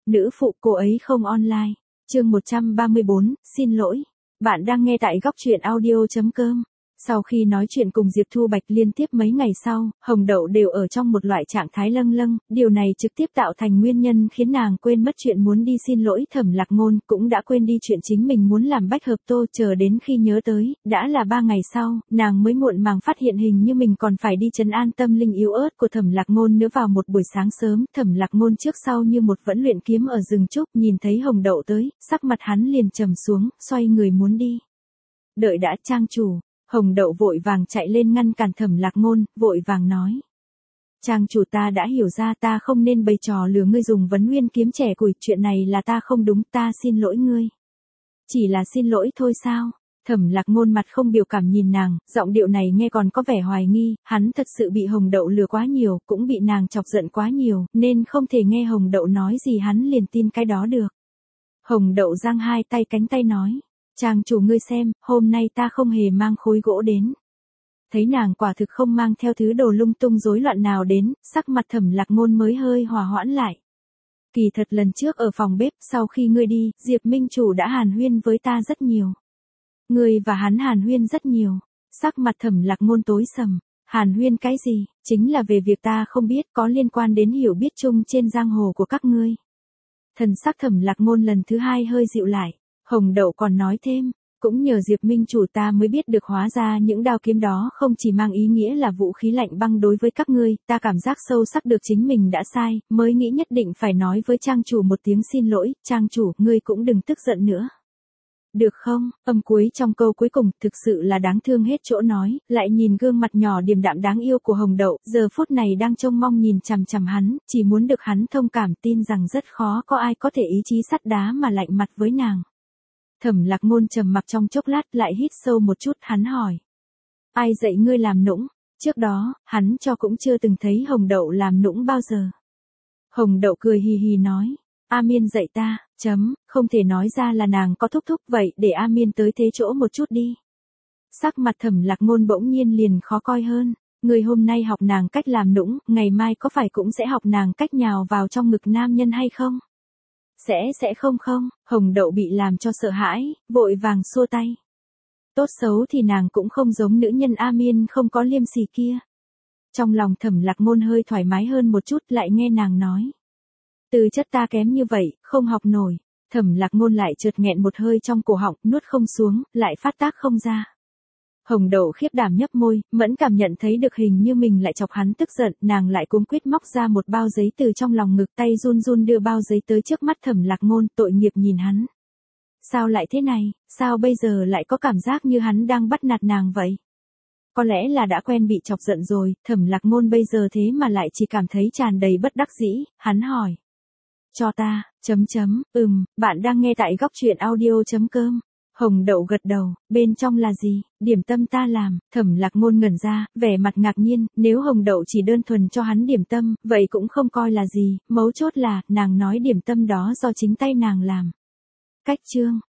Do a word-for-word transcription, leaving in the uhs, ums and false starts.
Nữ phụ cô ấy không online. Chương một trăm ba mươi bốn, xin lỗi. Bạn đang nghe tại góc truyện audio chấm com. Sau khi nói chuyện cùng Diệp Thu Bạch liên tiếp mấy ngày sau, Hồng Đậu đều ở trong một loại trạng thái lâng lâng, điều này trực tiếp tạo thành nguyên nhân khiến nàng quên mất chuyện muốn đi xin lỗi Thẩm Lạc Ngôn, cũng đã quên đi chuyện chính mình muốn làm bách hợp tô, chờ đến khi nhớ tới, đã là ba ngày sau, nàng mới muộn màng phát hiện hình như mình còn phải đi trấn an tâm linh yếu ớt của Thẩm Lạc Ngôn nữa. Vào một buổi sáng sớm, Thẩm Lạc Ngôn trước sau như một vẫn luyện kiếm ở rừng trúc, nhìn thấy Hồng Đậu tới, sắc mặt hắn liền trầm xuống, xoay người muốn đi. Đợi đã, trang chủ. Hồng Đậu vội vàng chạy lên ngăn cản Thẩm Lạc Ngôn, vội vàng nói. Trang chủ, ta đã hiểu ra, ta không nên bày trò lừa ngươi dùng vấn nguyên kiếm trẻ củi, chuyện này là ta không đúng, ta xin lỗi ngươi. Chỉ là xin lỗi thôi sao? Thẩm Lạc Ngôn mặt không biểu cảm nhìn nàng, giọng điệu này nghe còn có vẻ hoài nghi, hắn thật sự bị Hồng Đậu lừa quá nhiều, cũng bị nàng chọc giận quá nhiều, nên không thể nghe Hồng Đậu nói gì hắn liền tin cái đó được. Hồng Đậu giang hai tay cánh tay nói. Trang chủ, ngươi xem, hôm nay ta không hề mang khối gỗ đến. Thấy nàng quả thực không mang theo thứ đồ lung tung rối loạn nào đến, sắc mặt Thẩm Lạc Ngôn mới hơi hòa hoãn lại. Kỳ thật lần trước ở phòng bếp, sau khi ngươi đi, Diệp Minh chủ đã hàn huyên với ta rất nhiều. Ngươi và hắn hàn huyên rất nhiều. Sắc mặt Thẩm Lạc Ngôn tối sầm. Hàn huyên cái gì? Chính là về việc ta không biết, có liên quan đến hiểu biết chung trên giang hồ của các ngươi. Thần sắc Thẩm Lạc Ngôn lần thứ hai hơi dịu lại. Hồng Đậu còn nói thêm, cũng nhờ Diệp Minh chủ ta mới biết được hóa ra những đao kiếm đó không chỉ mang ý nghĩa là vũ khí lạnh băng đối với các ngươi, ta cảm giác sâu sắc được chính mình đã sai, mới nghĩ nhất định phải nói với trang chủ một tiếng xin lỗi, trang chủ, ngươi cũng đừng tức giận nữa. Được không? Âm cuối trong câu cuối cùng thực sự là đáng thương hết chỗ nói, lại nhìn gương mặt nhỏ điềm đạm đáng yêu của Hồng Đậu, giờ phút này đang trông mong nhìn chằm chằm hắn, chỉ muốn được hắn thông cảm, tin rằng rất khó có ai có thể ý chí sắt đá mà lạnh mặt với nàng. Thẩm Lạc Ngôn trầm mặc trong chốc lát, lại hít sâu một chút, hắn hỏi. Ai dạy ngươi làm nũng? Trước đó, hắn cho cũng chưa từng thấy Hồng Đậu làm nũng bao giờ. Hồng Đậu cười hì hì nói. A Miên dạy ta, chấm, không thể nói ra là nàng có thúc thúc, vậy để A Miên tới thế chỗ một chút đi. Sắc mặt Thẩm Lạc Ngôn bỗng nhiên liền khó coi hơn. Người hôm nay học nàng cách làm nũng, ngày mai có phải cũng sẽ học nàng cách nhào vào trong ngực nam nhân hay không? Sẽ sẽ không không, Hồng Đậu bị làm cho sợ hãi, vội vàng xua tay. Tốt xấu thì nàng cũng không giống nữ nhân A Miên không có liêm sỉ kia. Trong lòng Thẩm Lạc Ngôn hơi thoải mái hơn một chút, lại nghe nàng nói. Tư chất ta kém như vậy, không học nổi. Thẩm Lạc Ngôn lại chợt nghẹn một hơi trong cổ họng, nuốt không xuống, lại phát tác không ra. Hồng Đậu khiếp đảm nhấp môi, mẫn cảm nhận thấy được hình như mình lại chọc hắn tức giận, nàng lại cuống quýt móc ra một bao giấy từ trong lòng ngực, tay run run đưa bao giấy tới trước mắt Thẩm Lạc Ngôn, tội nghiệp nhìn hắn. Sao lại thế này, sao bây giờ lại có cảm giác như hắn đang bắt nạt nàng vậy? Có lẽ là đã quen bị chọc giận rồi, Thẩm Lạc Ngôn bây giờ thế mà lại chỉ cảm thấy tràn đầy bất đắc dĩ, hắn hỏi. Cho ta, chấm chấm, ừm, bạn đang nghe tại góc truyện audio chấm com. Hồng Đậu gật đầu, bên trong là gì? Điểm tâm ta làm. Thẩm Lạc Ngôn ngẩn ra, vẻ mặt ngạc nhiên, nếu Hồng Đậu chỉ đơn thuần cho hắn điểm tâm, vậy cũng không coi là gì, mấu chốt là, nàng nói điểm tâm đó do chính tay nàng làm. Cách chương,